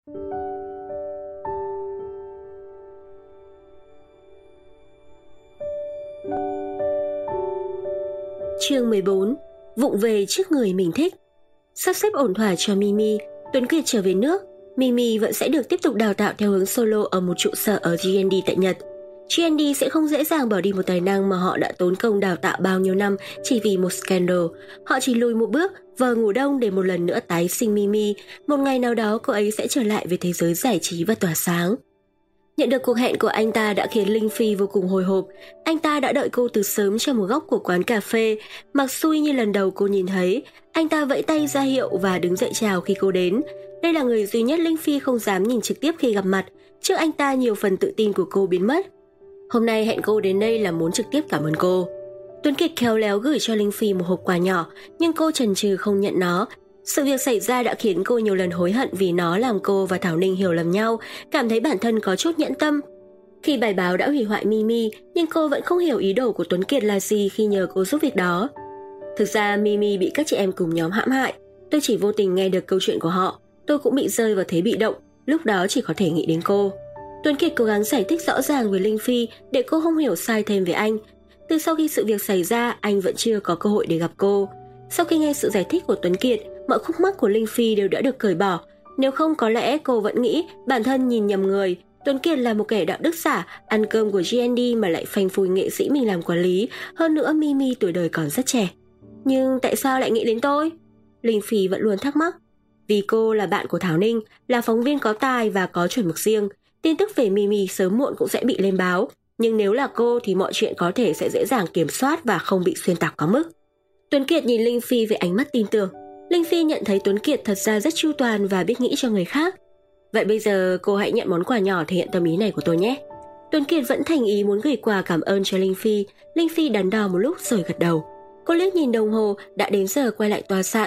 Chương 14. Vụng về trước người mình thích. Sắp xếp ổn thỏa cho Mimi, Tuấn Kiệt trở về nước. Mimi vẫn sẽ được tiếp tục đào tạo theo hướng solo ở một trụ sở ở G&D tại Nhật. G&D sẽ không dễ dàng bỏ đi một tài năng mà họ đã tốn công đào tạo bao nhiêu năm chỉ vì một scandal. Họ chỉ lùi một bước, vờ ngủ đông để một lần nữa tái sinh Mimi. Một ngày nào đó cô ấy sẽ trở lại với thế giới giải trí và tỏa sáng. Nhận được cuộc hẹn của anh ta đã khiến Linh Phi vô cùng hồi hộp. Anh ta đã đợi cô từ sớm trong một góc của quán cà phê. Mặc xui như lần đầu cô nhìn thấy, anh ta vẫy tay ra hiệu và đứng dậy chào khi cô đến. Đây là người duy nhất Linh Phi không dám nhìn trực tiếp khi gặp mặt. Trước anh ta nhiều phần tự tin của cô biến mất. Hôm nay hẹn cô đến đây là muốn trực tiếp cảm ơn cô. Tuấn Kiệt khéo léo gửi cho Linh Phi một hộp quà nhỏ, nhưng cô chần chừ không nhận nó. Sự việc xảy ra đã khiến cô nhiều lần hối hận vì nó làm cô và Thảo Ninh hiểu lầm nhau, cảm thấy bản thân có chút nhẫn tâm. Khi bài báo đã hủy hoại Mimi, nhưng cô vẫn không hiểu ý đồ của Tuấn Kiệt là gì khi nhờ cô giúp việc đó. Thực ra Mimi bị các chị em cùng nhóm hãm hại, tôi chỉ vô tình nghe được câu chuyện của họ, tôi cũng bị rơi vào thế bị động, lúc đó chỉ có thể nghĩ đến cô. Tuấn Kiệt cố gắng giải thích rõ ràng với Linh Phi để cô không hiểu sai thêm về anh. Từ sau khi sự việc xảy ra, anh vẫn chưa có cơ hội để gặp cô. Sau khi nghe sự giải thích của Tuấn Kiệt, mọi khúc mắc của Linh Phi đều đã được cởi bỏ. Nếu không có lẽ cô vẫn nghĩ bản thân nhìn nhầm người. Tuấn Kiệt là một kẻ đạo đức giả, ăn cơm của G&D mà lại phanh phui nghệ sĩ mình làm quản lý. Hơn nữa Mimi tuổi đời còn rất trẻ. Nhưng tại sao lại nghĩ đến tôi? Linh Phi vẫn luôn thắc mắc. Vì cô là bạn của Thảo Ninh, là phóng viên có tài và có chuẩn mực riêng. Tin tức về Mimi sớm muộn cũng sẽ bị lên báo. Nhưng nếu là cô thì mọi chuyện có thể sẽ dễ dàng kiểm soát và không bị xuyên tạc quá mức. Tuấn Kiệt nhìn Linh Phi với ánh mắt tin tưởng. Linh Phi nhận thấy Tuấn Kiệt thật ra rất chu toàn và biết nghĩ cho người khác. Vậy bây giờ cô hãy nhận món quà nhỏ thể hiện tâm ý này của tôi nhé. Tuấn Kiệt vẫn thành ý muốn gửi quà cảm ơn cho Linh Phi. Linh Phi đắn đo một lúc rồi gật đầu. Cô liếc nhìn đồng hồ, đã đến giờ quay lại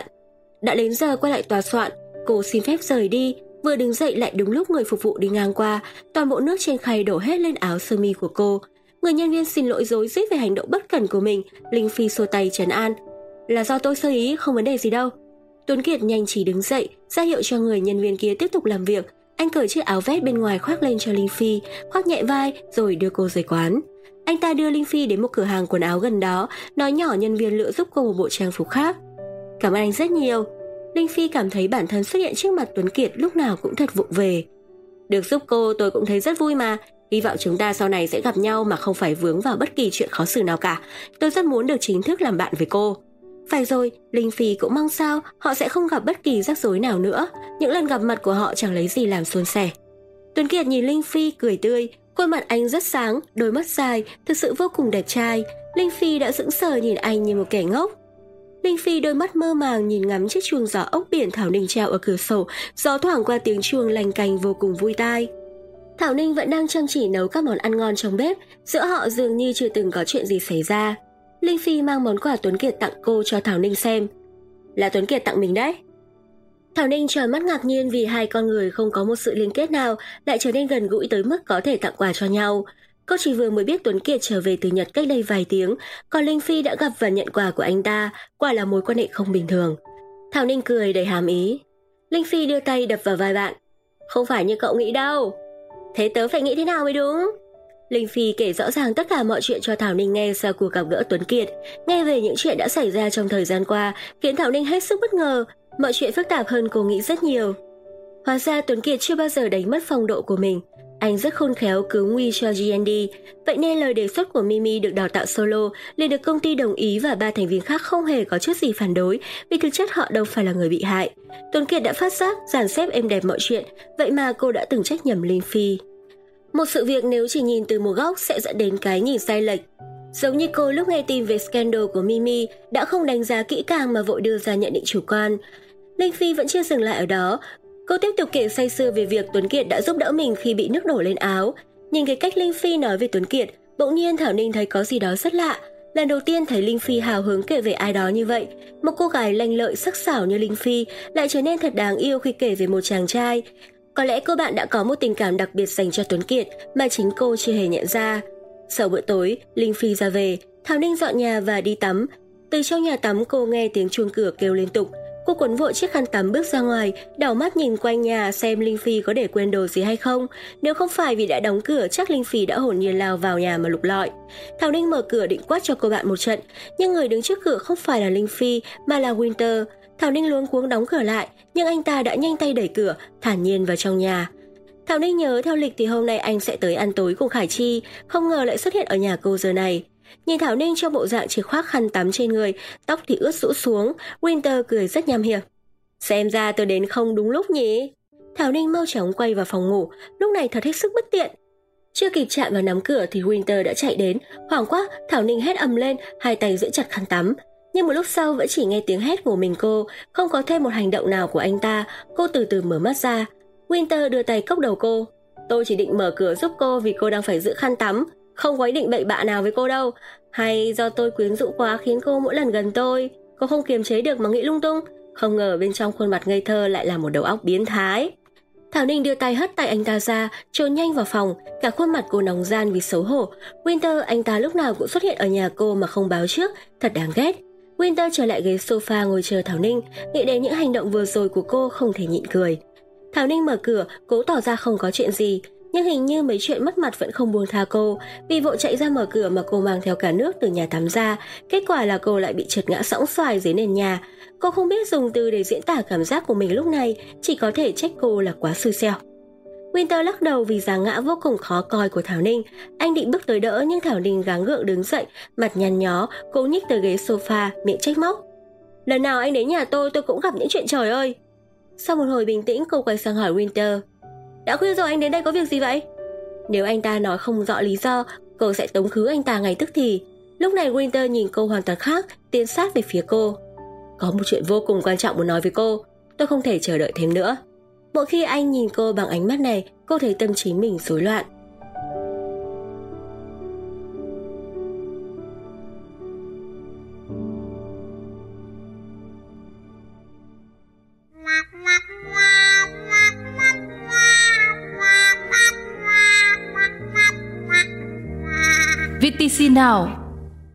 tòa soạn. Cô xin phép rời đi. Vừa đứng dậy lại đúng lúc người phục vụ đi ngang qua. Toàn bộ nước trên khay đổ hết lên áo sơ mi của cô. Người nhân viên xin lỗi rối rít về hành động bất cẩn của mình. Linh Phi xua tay trấn an. Là do tôi sơ ý, không vấn đề gì đâu. Tuấn Kiệt nhanh trí đứng dậy, ra hiệu cho người nhân viên kia tiếp tục làm việc. Anh cởi chiếc áo vest bên ngoài khoác lên cho Linh Phi, khoác nhẹ vai rồi đưa cô rời quán. Anh ta đưa Linh Phi đến một cửa hàng quần áo gần đó, nói nhỏ nhân viên lựa giúp cô một bộ trang phục khác. Cảm ơn anh rất nhiều. Linh Phi cảm thấy bản thân xuất hiện trước mặt Tuấn Kiệt lúc nào cũng thật vụng về. Được giúp cô tôi cũng thấy rất vui mà. Hy vọng chúng ta sau này sẽ gặp nhau mà không phải vướng vào bất kỳ chuyện khó xử nào cả. Tôi rất muốn được chính thức làm bạn với cô. Phải rồi, Linh Phi cũng mong sao họ sẽ không gặp bất kỳ rắc rối nào nữa. Những lần gặp mặt của họ chẳng lấy gì làm suôn sẻ. Tuấn Kiệt nhìn Linh Phi cười tươi. Khuôn mặt anh rất sáng, đôi mắt dài, thực sự vô cùng đẹp trai. Linh Phi đã sững sờ nhìn anh như một kẻ ngốc. Linh Phi đôi mắt mơ màng nhìn ngắm chiếc chuông gió ốc biển Thảo Ninh treo ở cửa sổ. Gió thoảng qua tiếng chuông lanh canh vô cùng vui tai. Thảo Ninh vẫn đang chăm chỉ nấu các món ăn ngon trong bếp. Giữa họ dường như chưa từng có chuyện gì xảy ra. Linh Phi mang món quà Tuấn Kiệt tặng cô cho Thảo Ninh xem. Là Tuấn Kiệt tặng mình đấy. Thảo Ninh tròn mắt ngạc nhiên vì hai con người không có một sự liên kết nào lại trở nên gần gũi tới mức có thể tặng quà cho nhau. Cô chỉ vừa mới biết Tuấn Kiệt trở về từ Nhật cách đây vài tiếng, còn Linh Phi đã gặp và nhận quà của anh ta, quả là mối quan hệ không bình thường. Thảo Ninh cười đầy hàm ý. Linh Phi đưa tay đập vào vai bạn. Không phải như cậu nghĩ đâu. Thế tớ phải nghĩ thế nào mới đúng? Linh Phi kể rõ ràng tất cả mọi chuyện cho Thảo Ninh nghe sau cuộc gặp gỡ Tuấn Kiệt. Nghe về những chuyện đã xảy ra trong thời gian qua khiến Thảo Ninh hết sức bất ngờ. Mọi chuyện phức tạp hơn cô nghĩ rất nhiều. Hóa ra Tuấn Kiệt chưa bao giờ đánh mất phong độ của mình. Anh rất khôn khéo cứu nguy cho G&D. Vậy nên lời đề xuất của Mimi được đào tạo solo liền được công ty đồng ý và 3 thành viên khác không hề có chút gì phản đối, vì thực chất họ đâu phải là người bị hại. Tuấn Kiệt đã phát giác, dàn xếp êm đẹp mọi chuyện, vậy mà cô đã từng trách nhầm Linh Phi. Một sự việc nếu chỉ nhìn từ một góc sẽ dẫn đến cái nhìn sai lệch. Giống như cô lúc nghe tin về scandal của Mimi đã không đánh giá kỹ càng mà vội đưa ra nhận định chủ quan. Linh Phi vẫn chưa dừng lại ở đó. Cô tiếp tục kể say sưa về việc Tuấn Kiệt đã giúp đỡ mình khi bị nước đổ lên áo. Nhìn cái cách Linh Phi nói về Tuấn Kiệt, bỗng nhiên Thảo Ninh thấy có gì đó rất lạ. Lần đầu tiên thấy Linh Phi hào hứng kể về ai đó như vậy. Một cô gái lanh lợi sắc sảo như Linh Phi lại trở nên thật đáng yêu khi kể về một chàng trai. Có lẽ cô bạn đã có một tình cảm đặc biệt dành cho Tuấn Kiệt mà chính cô chưa hề nhận ra. Sau bữa tối, Linh Phi ra về, Thảo Ninh dọn nhà và đi tắm. Từ trong nhà tắm cô nghe tiếng chuông cửa kêu liên tục. Cô quấn vội chiếc khăn tắm bước ra ngoài, đảo mắt nhìn quanh nhà xem Linh Phi có để quên đồ gì hay không. Nếu không phải vì đã đóng cửa, chắc Linh Phi đã hồn nhiên lao vào nhà mà lục lọi. Thảo Ninh mở cửa định quát cho cô bạn một trận, nhưng người đứng trước cửa không phải là Linh Phi mà là Winter. Thảo Ninh luống cuống đóng cửa lại, nhưng anh ta đã nhanh tay đẩy cửa, thản nhiên vào trong nhà. Thảo Ninh nhớ theo lịch thì hôm nay anh sẽ tới ăn tối cùng Khải Chi, không ngờ lại xuất hiện ở nhà cô giờ này. Nhìn Thảo Ninh trong bộ dạng chỉ khoác khăn tắm trên người, tóc thì ướt rũ xuống, Winter cười rất nham hiểm. Xem ra tôi đến không đúng lúc nhỉ? Thảo Ninh mau chóng quay vào phòng ngủ, lúc này thật hết sức bất tiện. Chưa kịp chạm vào nắm cửa thì Winter đã chạy đến, hoảng quá, Thảo Ninh hét ầm lên, hai tay giữ chặt khăn tắm. Nhưng một lúc sau vẫn chỉ nghe tiếng hét của mình cô, không có thêm một hành động nào của anh ta, cô từ từ mở mắt ra. Winter đưa tay cốc đầu cô. Tôi chỉ định mở cửa giúp cô vì cô đang phải giữ khăn tắm, không có ý định bậy bạ nào với cô đâu. Hay do tôi quyến rũ quá khiến cô mỗi lần gần tôi, cô không kiềm chế được mà nghĩ lung tung. Không ngờ bên trong khuôn mặt ngây thơ lại là một đầu óc biến thái. Thảo Ninh đưa tay hất tay anh ta ra, trốn nhanh vào phòng, cả khuôn mặt cô nóng ran vì xấu hổ. Winter, anh ta lúc nào cũng xuất hiện ở nhà cô mà không báo trước, thật đáng ghét. Winter trở lại ghế sofa ngồi chờ Thảo Ninh, nghĩ đến những hành động vừa rồi của cô không thể nhịn cười. Thảo Ninh mở cửa, cố tỏ ra không có chuyện gì, nhưng hình như mấy chuyện mất mặt vẫn không buông tha cô. Vì vội chạy ra mở cửa mà cô mang theo cả nước từ nhà tắm ra, kết quả là cô lại bị trượt ngã sõng xoài dưới nền nhà. Cô không biết dùng từ để diễn tả cảm giác của mình lúc này, chỉ có thể trách cô là quá xui xẻo. Winter lắc đầu vì dáng ngã vô cùng khó coi của Thảo Ninh. Anh định bước tới đỡ nhưng Thảo Ninh gắng gượng đứng dậy, mặt nhăn nhó, cô nhích tới ghế sofa, miệng trách móc. Lần nào anh đến nhà tôi cũng gặp những chuyện trời ơi. Sau một hồi bình tĩnh, cô quay sang hỏi Winter. Đã khuya rồi, anh đến đây có việc gì vậy? Nếu anh ta nói không rõ lý do, cô sẽ tống khứ anh ta ngay tức thì. Lúc này Winter nhìn cô hoàn toàn khác, tiến sát về phía cô. Có một chuyện vô cùng quan trọng muốn nói với cô, tôi không thể chờ đợi thêm nữa. Mỗi khi anh nhìn cô bằng ánh mắt này, cô thấy tâm trí mình rối loạn. VTC Now